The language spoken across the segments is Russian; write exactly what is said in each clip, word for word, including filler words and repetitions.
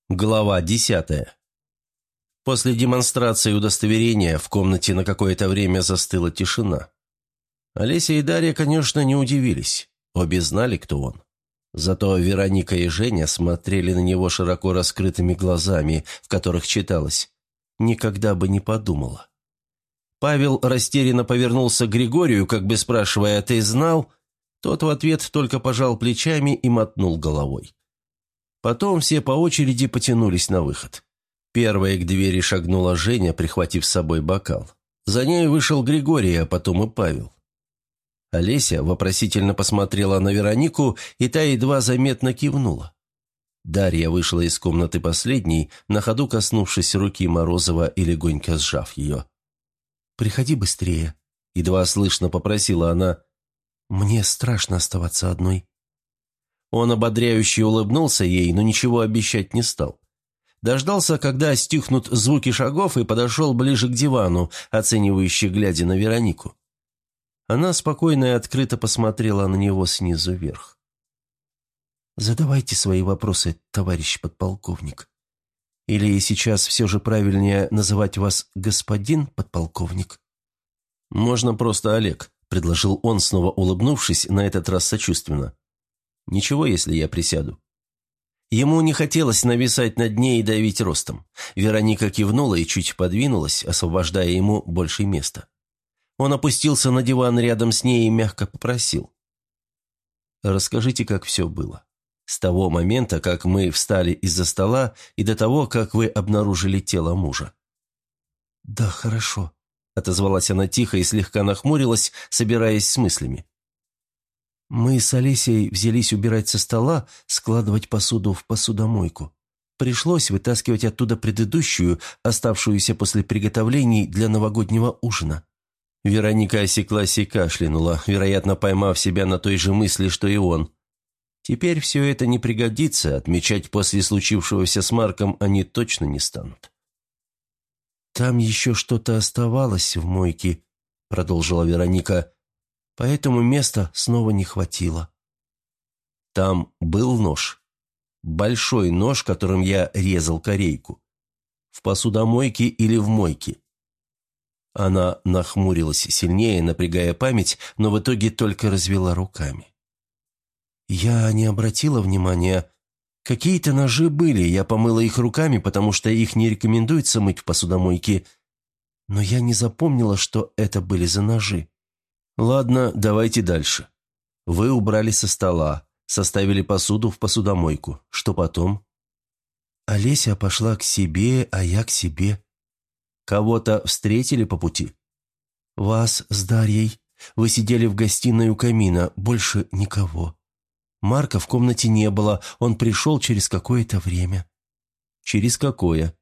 Глава десятая. После демонстрации удостоверения в комнате на какое-то время застыла тишина. Олеся и Дарья, конечно, не удивились. Обе знали, кто он. Зато Вероника и Женя смотрели на него широко раскрытыми глазами, в которых читалось: «Никогда бы не подумала». Павел растерянно повернулся к Григорию, как бы спрашивая: «Ты знал?» Тот в ответ только пожал плечами и мотнул головой. Потом все по очереди потянулись на выход. Первой к двери шагнула Женя, прихватив с собой бокал. За ней вышел Григорий, а потом и Павел. Олеся вопросительно посмотрела на Веронику, и та едва заметно кивнула. Дарья вышла из комнаты последней, на ходу коснувшись руки Морозова и легонько сжав ее. «Приходи быстрее», — едва слышно попросила она. «Мне страшно оставаться одной». Он ободряюще улыбнулся ей, но ничего обещать не стал. Дождался, когда стихнут звуки шагов, и подошел ближе к дивану, оценивающе глядя на Веронику. Она спокойно и открыто посмотрела на него снизу вверх. «Задавайте свои вопросы, товарищ подполковник. Или сейчас все же правильнее называть вас господин подполковник?» «Можно просто Олег», — предложил он, снова улыбнувшись, на этот раз сочувственно. «Ничего, если я присяду». Ему не хотелось нависать над ней и давить ростом. Вероника кивнула и чуть подвинулась, освобождая ему больше места. Он опустился на диван рядом с ней и мягко попросил: «Расскажите, как все было. С того момента, как мы встали из-за стола, и до того, как вы обнаружили тело мужа». «Да, хорошо», — отозвалась она тихо и слегка нахмурилась, собираясь с мыслями. «Мы с Олесей взялись убирать со стола, складывать посуду в посудомойку. Пришлось вытаскивать оттуда предыдущую, оставшуюся после приготовлений для новогоднего ужина». Вероника осеклась и кашлянула, вероятно, поймав себя на той же мысли, что и он. Теперь все это не пригодится, отмечать после случившегося с Марком они точно не станут. «Там еще что-то оставалось в мойке», — продолжила Вероника, — «поэтому места снова не хватило». «Там был нож. Большой нож, которым я резал корейку. В посудомойке или в мойке?» Она нахмурилась сильнее, напрягая память, но в итоге только развела руками. «Я не обратила внимания. Какие-то ножи были, я помыла их руками, потому что их не рекомендуется мыть в посудомойке. Но я не запомнила, что это были за ножи». «Ладно, давайте дальше. Вы убрали со стола, составили посуду в посудомойку. Что потом?» «Олеся пошла к себе, а я к себе». «Кого-то встретили по пути?» «Вас с Дарьей. Вы сидели в гостиной у камина, больше никого. Марка в комнате не было, он пришел через какое-то время». «Через какое?»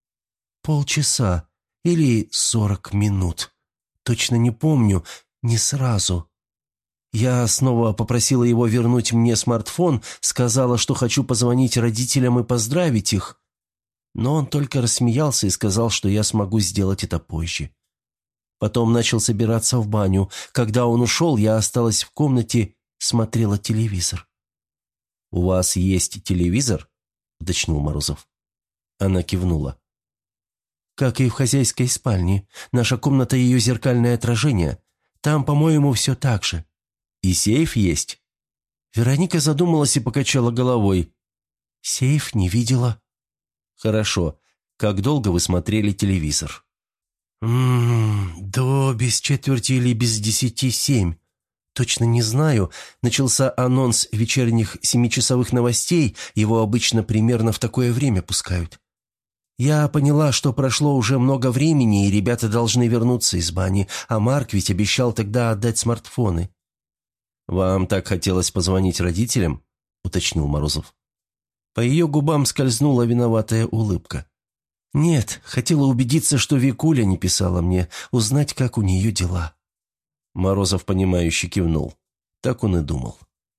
«Полчаса или сорок минут. Точно не помню, не сразу. Я снова попросила его вернуть мне смартфон, сказала, что хочу позвонить родителям и поздравить их. Но он только рассмеялся и сказал, что я смогу сделать это позже. Потом начал собираться в баню. Когда он ушел, я осталась в комнате, смотрела телевизор». «У вас есть телевизор?» – уточнил Морозов. Она кивнула. «Как и в хозяйской спальне. Наша комната – ее зеркальное отражение. Там, по-моему, все так же». «И сейф есть?» Вероника задумалась и покачала головой. «Сейф не видела». «Хорошо. Как долго вы смотрели телевизор?» «М-м, до без четверти или без десяти семь. Точно не знаю. Начался анонс вечерних семичасовых новостей, его обычно примерно в такое время пускают. Я поняла, что прошло уже много времени, и ребята должны вернуться из бани, а Марк ведь обещал тогда отдать смартфоны». «Вам так хотелось позвонить родителям?» – уточнил Морозов. По ее губам скользнула виноватая улыбка. «Нет, хотела убедиться, что Викуля не писала мне, узнать, как у нее дела». Морозов, понимающе кивнул. Так он и думал.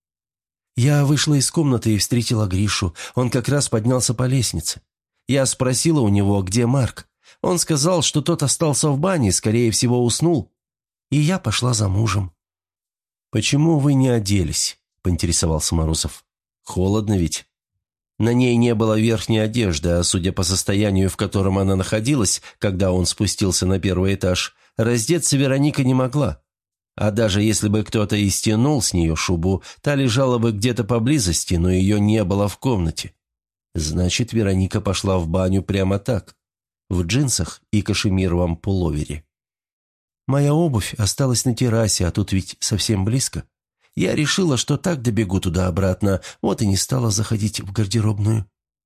«Я вышла из комнаты и встретила Гришу. Он как раз поднялся по лестнице. Я спросила у него, где Марк. Он сказал, что тот остался в бане, скорее всего, уснул. И я пошла за мужем». «Почему вы не оделись?» – поинтересовался Морозов. «Холодно ведь». На ней не было верхней одежды, а судя по состоянию, в котором она находилась, когда он спустился на первый этаж, раздеться Вероника не могла. А даже если бы кто-то и стянул с нее шубу, та лежала бы где-то поблизости, но ее не было в комнате. Значит, Вероника пошла в баню прямо так, в джинсах и кашемировом пуловере. Моя обувь осталась на террасе, а тут ведь совсем близко. Я решила, что так добегу туда-обратно, вот и не стала заходить в гардеробную.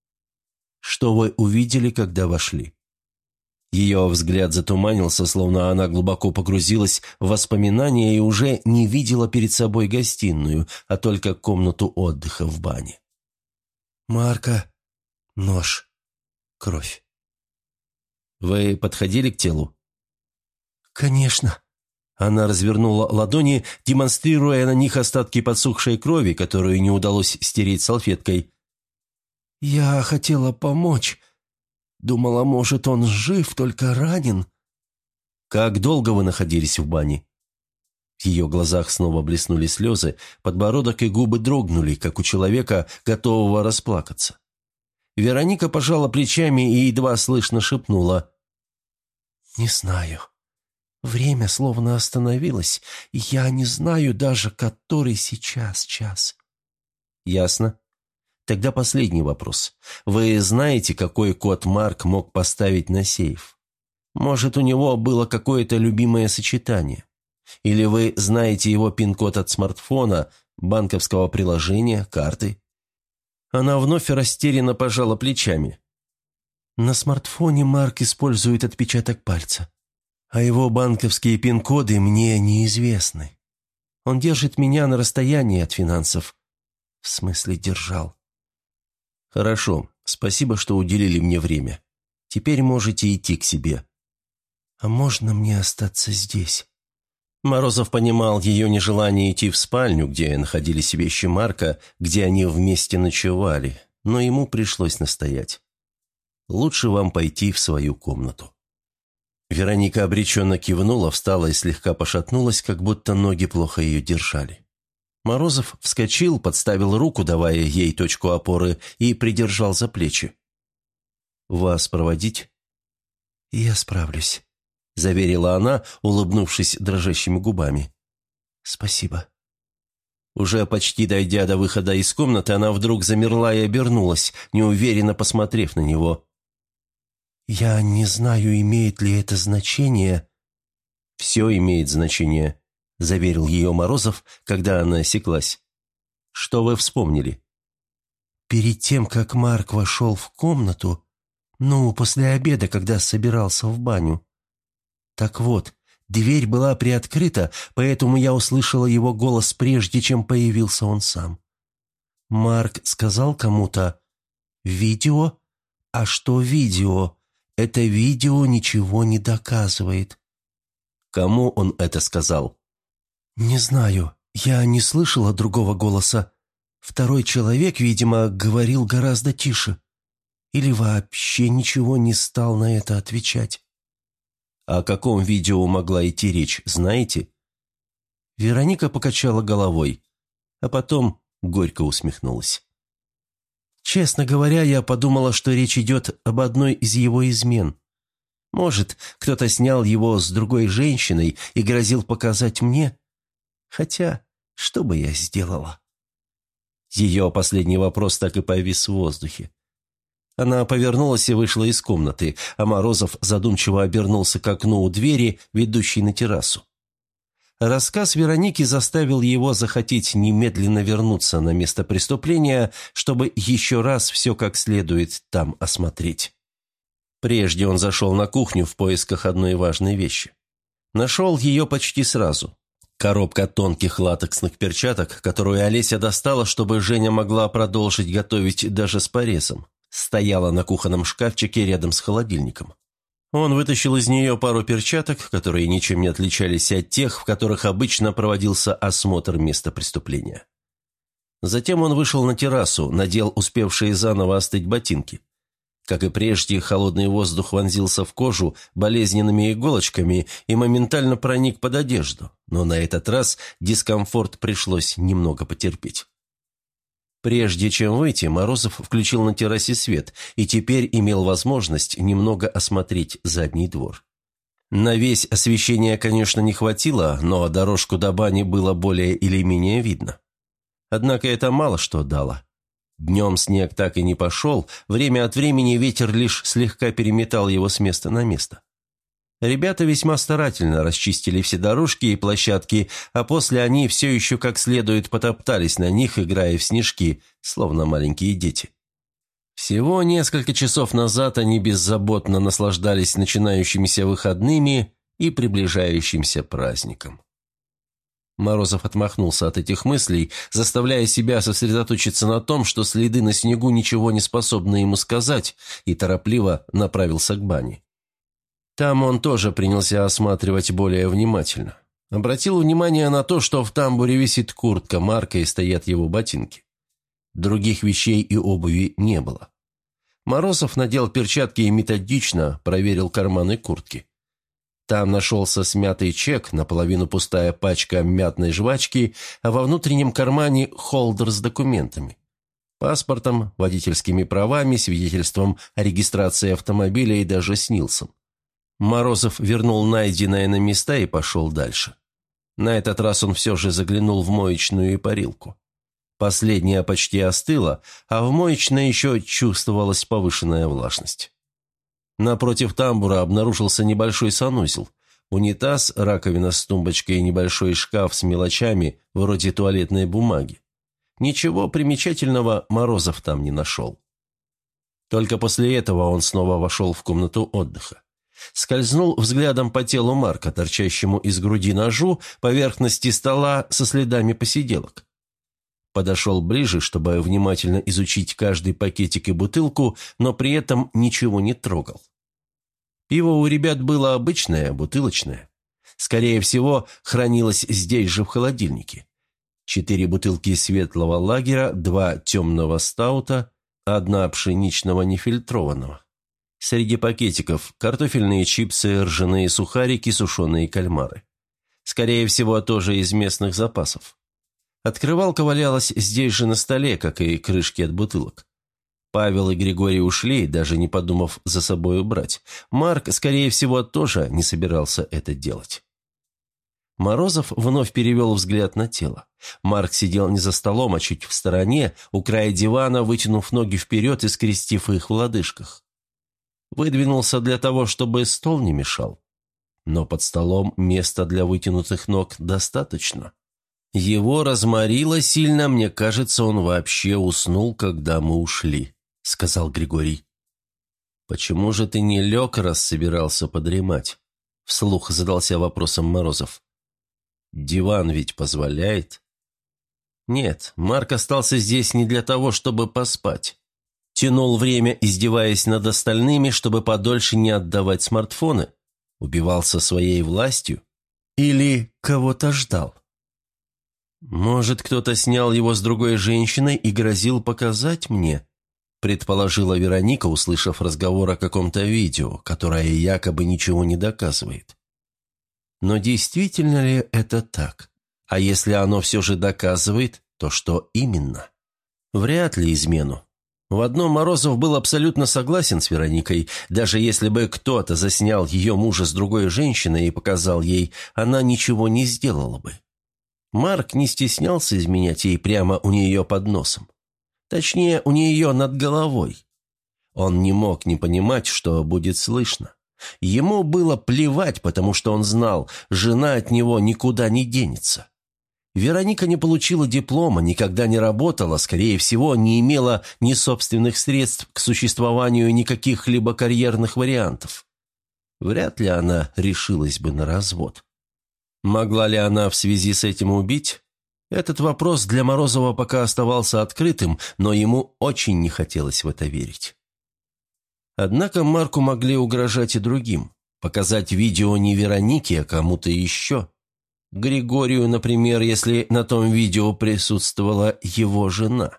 Что вы увидели, когда вошли? Ее взгляд затуманился, словно она глубоко погрузилась в воспоминания и уже не видела перед собой гостиную, а только комнату отдыха в бане. Марка, нож, кровь. Вы подходили к телу? Конечно. Она развернула ладони, демонстрируя на них остатки подсохшей крови, которую не удалось стереть салфеткой. «Я хотела помочь. Думала, может, он жив, только ранен». «Как долго вы находились в бане?» В ее глазах снова блеснули слезы, подбородок и губы дрогнули, как у человека, готового расплакаться. Вероника пожала плечами и едва слышно шепнула: «Не знаю». Время словно остановилось, и я не знаю даже, который сейчас час. Ясно. Тогда последний вопрос. Вы знаете, какой код Марк мог поставить на сейф? Может, у него было какое-то любимое сочетание? Или вы знаете его пин-код от смартфона, банковского приложения, карты? Она вновь растерянно пожала плечами. На смартфоне Марк использует отпечаток пальца. А его банковские пин-коды мне неизвестны. Он держит меня на расстоянии от финансов. В смысле, держал. Хорошо, спасибо, что уделили мне время. Теперь можете идти к себе. А можно мне остаться здесь? Морозов понимал ее нежелание идти в спальню, где находились вещи Марка, где они вместе ночевали, но ему пришлось настоять. Лучше вам пойти в свою комнату. Вероника обреченно кивнула, встала и слегка пошатнулась, как будто ноги плохо ее держали. Морозов вскочил, подставил руку, давая ей точку опоры, и придержал за плечи. «Вас проводить?» «Я справлюсь», — заверила она, улыбнувшись дрожащими губами. «Спасибо». Уже почти дойдя до выхода из комнаты, она вдруг замерла и обернулась, неуверенно посмотрев на него. «Я не знаю, имеет ли это значение». «Все имеет значение», — заверил ее Морозов, когда она осеклась. «Что вы вспомнили?» «Перед тем, как Марк вошел в комнату, ну, после обеда, когда собирался в баню. Так вот, дверь была приоткрыта, поэтому я услышала его голос, прежде чем появился он сам. Марк сказал кому-то: «Видео? А что видео? Это видео ничего не доказывает». «Кому он это сказал?» «Не знаю. Я не слышала другого голоса. Второй человек, видимо, говорил гораздо тише. Или вообще ничего не стал на это отвечать». «О каком видео могла идти речь, знаете?» Вероника покачала головой, а потом горько усмехнулась. «Честно говоря, я подумала, что речь идет об одной из его измен. Может, кто-то снял его с другой женщиной и грозил показать мне? Хотя, что бы я сделала?» Ее последний вопрос так и повис в воздухе. Она повернулась и вышла из комнаты, а Морозов задумчиво обернулся к окну у двери, ведущей на террасу. Рассказ Вероники заставил его захотеть немедленно вернуться на место преступления, чтобы еще раз все как следует там осмотреть. Прежде он зашел на кухню в поисках одной важной вещи. Нашел ее почти сразу. Коробка тонких латексных перчаток, которую Олеся достала, чтобы Женя могла продолжить готовить даже с порезом, стояла на кухонном шкафчике рядом с холодильником. Он вытащил из нее пару перчаток, которые ничем не отличались от тех, в которых обычно проводился осмотр места преступления. Затем он вышел на террасу, надел успевшие заново остыть ботинки. Как и прежде, холодный воздух вонзился в кожу болезненными иголочками и моментально проник под одежду, но на этот раз дискомфорт пришлось немного потерпеть. Прежде чем выйти, Морозов включил на террасе свет и теперь имел возможность немного осмотреть задний двор. На весь освещения, конечно, не хватило, но дорожку до бани было более или менее видно. Однако это мало что дало. Днем снег так и не пошел, время от времени ветер лишь слегка переметал его с места на место. Ребята весьма старательно расчистили все дорожки и площадки, а после они все еще как следует потоптались на них, играя в снежки, словно маленькие дети. Всего несколько часов назад они беззаботно наслаждались начинающимися выходными и приближающимся праздником. Морозов отмахнулся от этих мыслей, заставляя себя сосредоточиться на том, что следы на снегу ничего не способны ему сказать, и торопливо направился к бане. Там он тоже принялся осматривать более внимательно. Обратил внимание на то, что в тамбуре висит куртка Марка и стоят его ботинки. Других вещей и обуви не было. Морозов надел перчатки и методично проверил карманы куртки. Там нашелся смятый чек, наполовину пустая пачка мятной жвачки, а во внутреннем кармане холдер с документами. Паспортом, водительскими правами, свидетельством о регистрации автомобиля и даже снилсом. Морозов вернул найденное на места и пошел дальше. На этот раз он все же заглянул в моечную и парилку. Последняя почти остыла, а в моечной еще чувствовалась повышенная влажность. Напротив тамбура обнаружился небольшой санузел. Унитаз, раковина с тумбочкой и небольшой шкаф с мелочами, вроде туалетной бумаги. Ничего примечательного Морозов там не нашел. Только после этого он снова вошел в комнату отдыха. Скользнул взглядом по телу Марка, торчащему из груди ножу, поверхности стола со следами посиделок. Подошел ближе, чтобы внимательно изучить каждый пакетик и бутылку, но при этом ничего не трогал. Пиво у ребят было обычное, бутылочное. Скорее всего, хранилось здесь же в холодильнике. Четыре бутылки светлого лагера, два темного стаута, одна пшеничного нефильтрованного. Среди пакетиков картофельные чипсы, ржаные сухарики, сушеные кальмары. Скорее всего, тоже из местных запасов. Открывалка валялась здесь же на столе, как и крышки от бутылок. Павел и Григорий ушли, даже не подумав за собой убрать. Марк, скорее всего, тоже не собирался это делать. Морозов вновь перевел взгляд на тело. Марк сидел не за столом, а чуть в стороне, у края дивана, вытянув ноги вперед и скрестив их в лодыжках. Выдвинулся для того, чтобы стол не мешал. Но под столом места для вытянутых ног достаточно. Его разморило сильно, мне кажется, он вообще уснул, когда мы ушли, сказал Григорий. Почему же ты не лег, раз собирался подремать? Вслух задался вопросом Морозов. Диван ведь позволяет? Нет, Марк остался здесь не для того, чтобы поспать. Тянул время, издеваясь над остальными, чтобы подольше не отдавать смартфоны. Убивался своей властью. Или кого-то ждал. «Может, кто-то снял его с другой женщиной и грозил показать мне?» предположила Вероника, услышав разговор о каком-то видео, которое якобы ничего не доказывает. Но действительно ли это так? А если оно все же доказывает, то что именно? Вряд ли измену. В одном Морозов был абсолютно согласен с Вероникой. Даже если бы кто-то заснял ее мужа с другой женщиной и показал ей, она ничего не сделала бы. Марк не стеснялся изменять ей прямо у нее под носом. Точнее, у нее над головой. Он не мог не понимать, что будет слышно. Ему было плевать, потому что он знал, жена от него никуда не денется. Вероника не получила диплома, никогда не работала, скорее всего, не имела ни собственных средств к существованию, ни каких-либо карьерных вариантов. Вряд ли она решилась бы на развод. Могла ли она в связи с этим убить? Этот вопрос для Морозова пока оставался открытым, но ему очень не хотелось в это верить. Однако Марку могли угрожать и другим. Показать видео не Веронике, а кому-то еще. Григорию, например, если на том видео присутствовала его жена.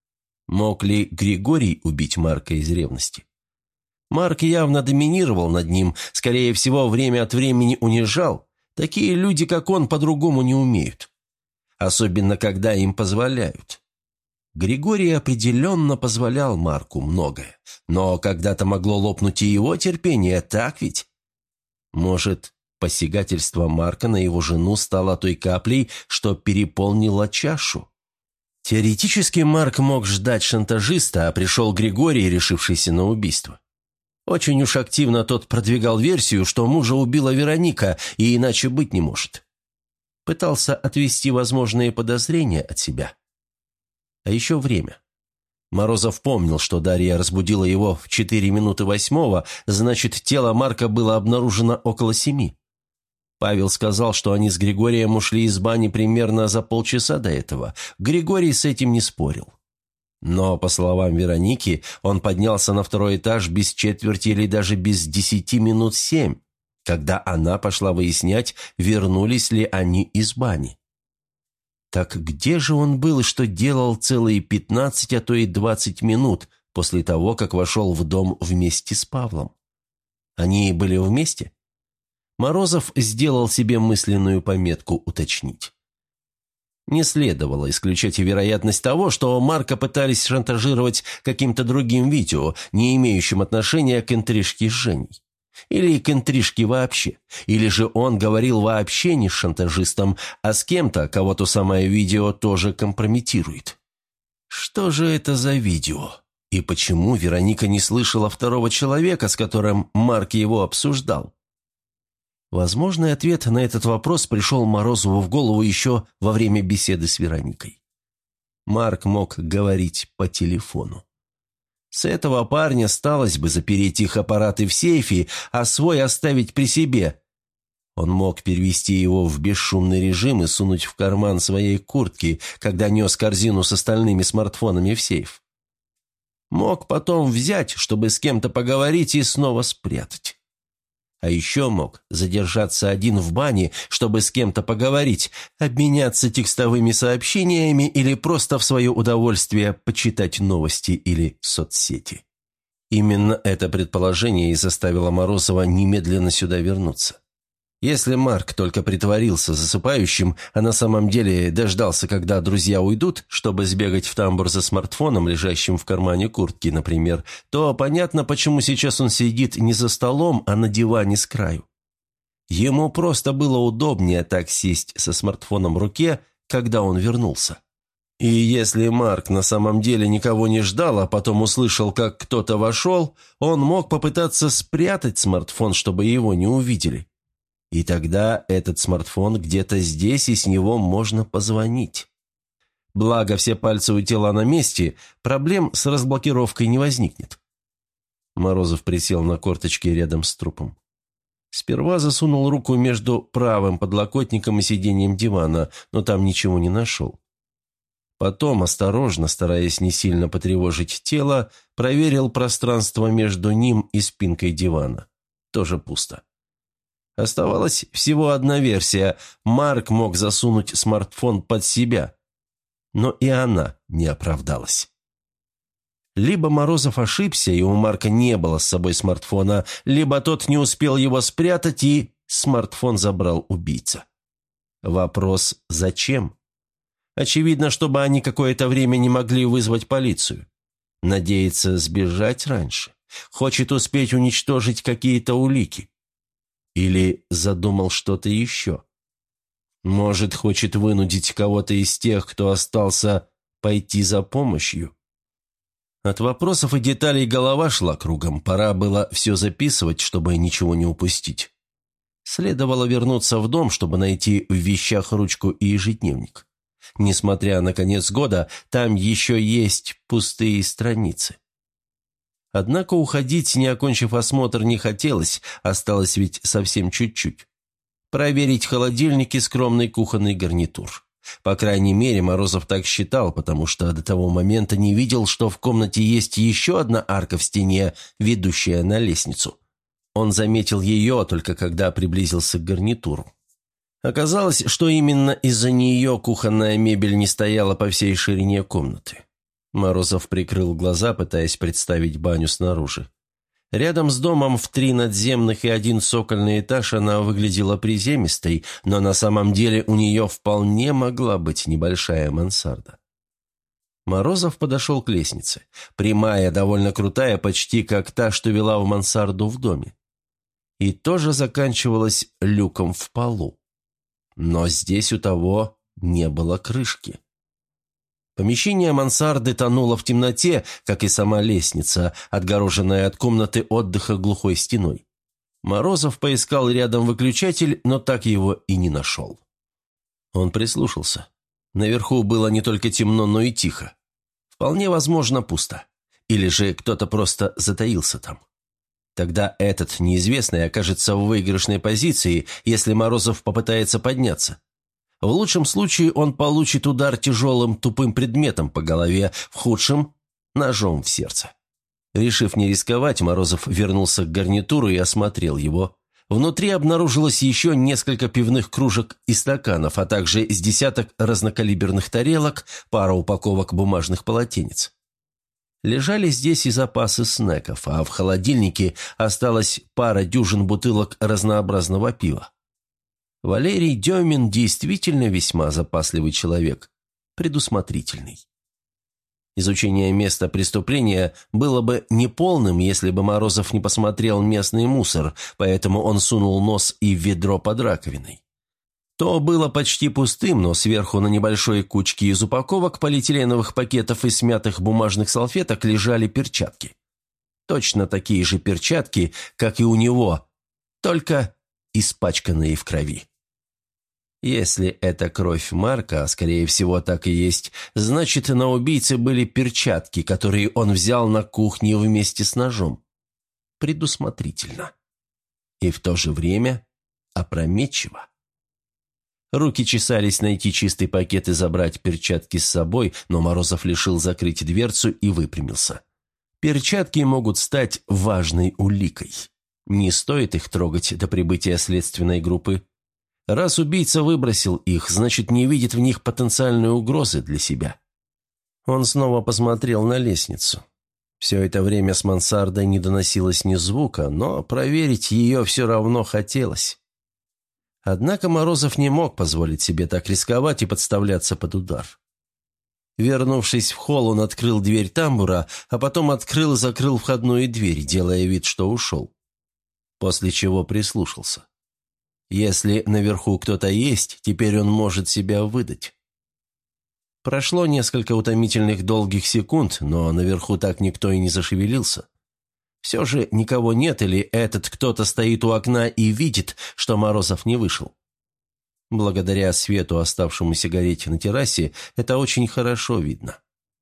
Мог ли Григорий убить Марка из ревности? Марк явно доминировал над ним, скорее всего, время от времени унижал. Такие люди, как он, по-другому не умеют. Особенно, когда им позволяют. Григорий определенно позволял Марку многое, но когда-то могло лопнуть и его терпение, так ведь? Может, посягательство Марка на его жену стало той каплей, что переполнило чашу? Теоретически Марк мог ждать шантажиста, а пришел Григорий, решившийся на убийство. Очень уж активно тот продвигал версию, что мужа убила Вероника, и иначе быть не может. Пытался отвести возможные подозрения от себя. А еще время. Морозов помнил, что Дарья разбудила его в четыре минуты восьмого, значит, тело Марка было обнаружено около семи. Павел сказал, что они с Григорием ушли из бани примерно за полчаса до этого. Григорий с этим не спорил. Но, по словам Вероники, он поднялся на второй этаж без четверти или даже без десяти минут семь, когда она пошла выяснять, вернулись ли они из бани. Так где же он был и что делал целые пятнадцать, а то и двадцать минут после того, как вошел в дом вместе с Павлом? Они были вместе? Морозов сделал себе мысленную пометку уточнить. Не следовало исключать и вероятность того, что Марка пытались шантажировать каким-то другим видео, не имеющим отношения к интрижке с Женей. Или к интрижке вообще. Или же он говорил вообще не с шантажистом, а с кем-то, кого то самое видео тоже компрометирует. Что же это за видео? И почему Вероника не слышала второго человека, с которым Марк его обсуждал? Возможный ответ на этот вопрос пришел Морозову в голову еще во время беседы с Вероникой. Марк мог говорить по телефону. С этого парня сталось бы запереть их аппараты в сейфе, а свой оставить при себе. Он мог перевести его в бесшумный режим и сунуть в карман своей куртки, когда нес корзину с остальными смартфонами в сейф. Мог потом взять, чтобы с кем-то поговорить, и снова спрятать. А еще мог задержаться один в бане, чтобы с кем-то поговорить, обменяться текстовыми сообщениями или просто в свое удовольствие почитать новости или соцсети. Именно это предположение и заставило Морозова немедленно сюда вернуться. Если Марк только притворился засыпающим, а на самом деле дождался, когда друзья уйдут, чтобы сбегать в тамбур за смартфоном, лежащим в кармане куртки, например, то понятно, почему сейчас он сидит не за столом, а на диване с краю. Ему просто было удобнее так сесть со смартфоном в руке, когда он вернулся. И если Марк на самом деле никого не ждал, а потом услышал, как кто-то вошел, он мог попытаться спрятать смартфон, чтобы его не увидели. И тогда этот смартфон где-то здесь, и с него можно позвонить. Благо, все пальцы у тела на месте, проблем с разблокировкой не возникнет. Морозов присел на корточки рядом с трупом. Сперва засунул руку между правым подлокотником и сиденьем дивана, но там ничего не нашел. Потом, осторожно, стараясь не сильно потревожить тело, проверил пространство между ним и спинкой дивана. Тоже пусто. Оставалась всего одна версия. Марк мог засунуть смартфон под себя. Но и она не оправдалась. Либо Морозов ошибся, и у Марка не было с собой смартфона, либо тот не успел его спрятать, и смартфон забрал убийца. Вопрос «зачем?» Очевидно, чтобы они какое-то время не могли вызвать полицию. Надеется сбежать раньше. Хочет успеть уничтожить какие-то улики. Или задумал что-то еще? Может, хочет вынудить кого-то из тех, кто остался, пойти за помощью? От вопросов и деталей голова шла кругом. Пора было все записывать, чтобы ничего не упустить. Следовало вернуться в дом, чтобы найти в вещах ручку и ежедневник. Несмотря на конец года, там еще есть пустые страницы. Однако уходить, не окончив осмотр, не хотелось, осталось ведь совсем чуть-чуть. Проверить холодильник и скромный кухонный гарнитур. По крайней мере, Морозов так считал, потому что до того момента не видел, что в комнате есть еще одна арка в стене, ведущая на лестницу. Он заметил ее только когда приблизился к гарнитуру. Оказалось, что именно из-за нее кухонная мебель не стояла по всей ширине комнаты. Морозов прикрыл глаза, пытаясь представить баню снаружи. Рядом с домом в три надземных и один цокольный этаж она выглядела приземистой, но на самом деле у нее вполне могла быть небольшая мансарда. Морозов подошел к лестнице. Прямая, довольно крутая, почти как та, что вела в мансарду в доме. И тоже заканчивалась люком в полу. Но здесь у того не было крышки. Помещение мансарды тонуло в темноте, как и сама лестница, отгороженная от комнаты отдыха глухой стеной. Морозов поискал рядом выключатель, но так его и не нашел. Он прислушался. Наверху было не только темно, но и тихо. Вполне возможно, пусто. Или же кто-то просто затаился там. Тогда этот неизвестный окажется в выигрышной позиции, если Морозов попытается подняться. В лучшем случае он получит удар тяжелым тупым предметом по голове, в худшем – ножом в сердце. Решив не рисковать, Морозов вернулся к гарнитуру и осмотрел его. Внутри обнаружилось еще несколько пивных кружек и стаканов, а также с десяток разнокалиберных тарелок, пара упаковок бумажных полотенец. Лежали здесь и запасы снеков, а в холодильнике осталась пара дюжин бутылок разнообразного пива. Валерий Демин действительно весьма запасливый человек, предусмотрительный. Изучение места преступления было бы неполным, если бы Морозов не посмотрел местный мусор, поэтому он сунул нос и в ведро под раковиной. То было почти пустым, но сверху на небольшой кучке из упаковок, полиэтиленовых пакетов и смятых бумажных салфеток лежали перчатки. Точно такие же перчатки, как и у него, только испачканные в крови. Если это кровь Марка, а скорее всего так и есть, значит, на убийце были перчатки, которые он взял на кухне вместе с ножом. Предусмотрительно. И в то же время опрометчиво. Руки чесались найти чистый пакет и забрать перчатки с собой, но Морозов решил закрыть дверцу и выпрямился. Перчатки могут стать важной уликой. Не стоит их трогать до прибытия следственной группы. Раз убийца выбросил их, значит, не видит в них потенциальной угрозы для себя. Он снова посмотрел на лестницу. Все это время с мансардой не доносилось ни звука, но проверить ее все равно хотелось. Однако Морозов не мог позволить себе так рисковать и подставляться под удар. Вернувшись в холл, он открыл дверь тамбура, а потом открыл и закрыл входную дверь, делая вид, что ушел. После чего прислушался. Если наверху кто-то есть, теперь он может себя выдать. Прошло несколько утомительных долгих секунд, но наверху так никто и не зашевелился. Все же никого нет, или этот кто-то стоит у окна и видит, что Морозов не вышел. Благодаря свету, оставшемуся гореть на террасе, это очень хорошо видно.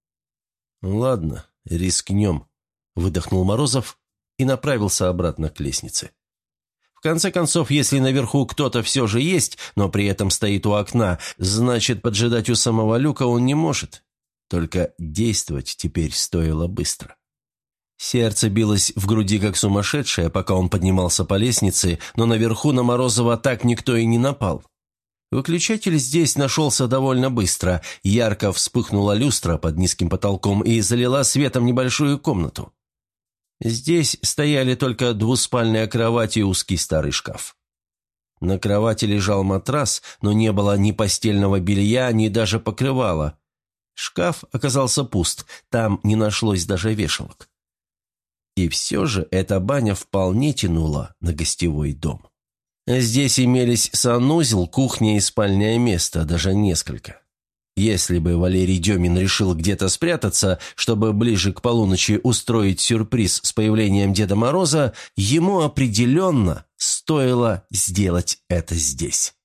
«Ладно, рискнем», – выдохнул Морозов и направился обратно к лестнице. В конце концов, если наверху кто-то все же есть, но при этом стоит у окна, значит, поджидать у самого люка он не может. Только действовать теперь стоило быстро. Сердце билось в груди как сумасшедшее, пока он поднимался по лестнице, но наверху на Морозова так никто и не напал. Выключатель здесь нашелся довольно быстро. Ярко вспыхнула люстра под низким потолком и залила светом небольшую комнату. Здесь стояли только двуспальная кровать и узкий старый шкаф. На кровати лежал матрас, но не было ни постельного белья, ни даже покрывала. Шкаф оказался пуст, там не нашлось даже вешалок. И все же эта баня вполне тянула на гостевой дом. Здесь имелись санузел, кухня и спальное место, даже несколько. Если бы Валерий Демин решил где-то спрятаться, чтобы ближе к полуночи устроить сюрприз с появлением Деда Мороза, ему определенно стоило сделать это здесь.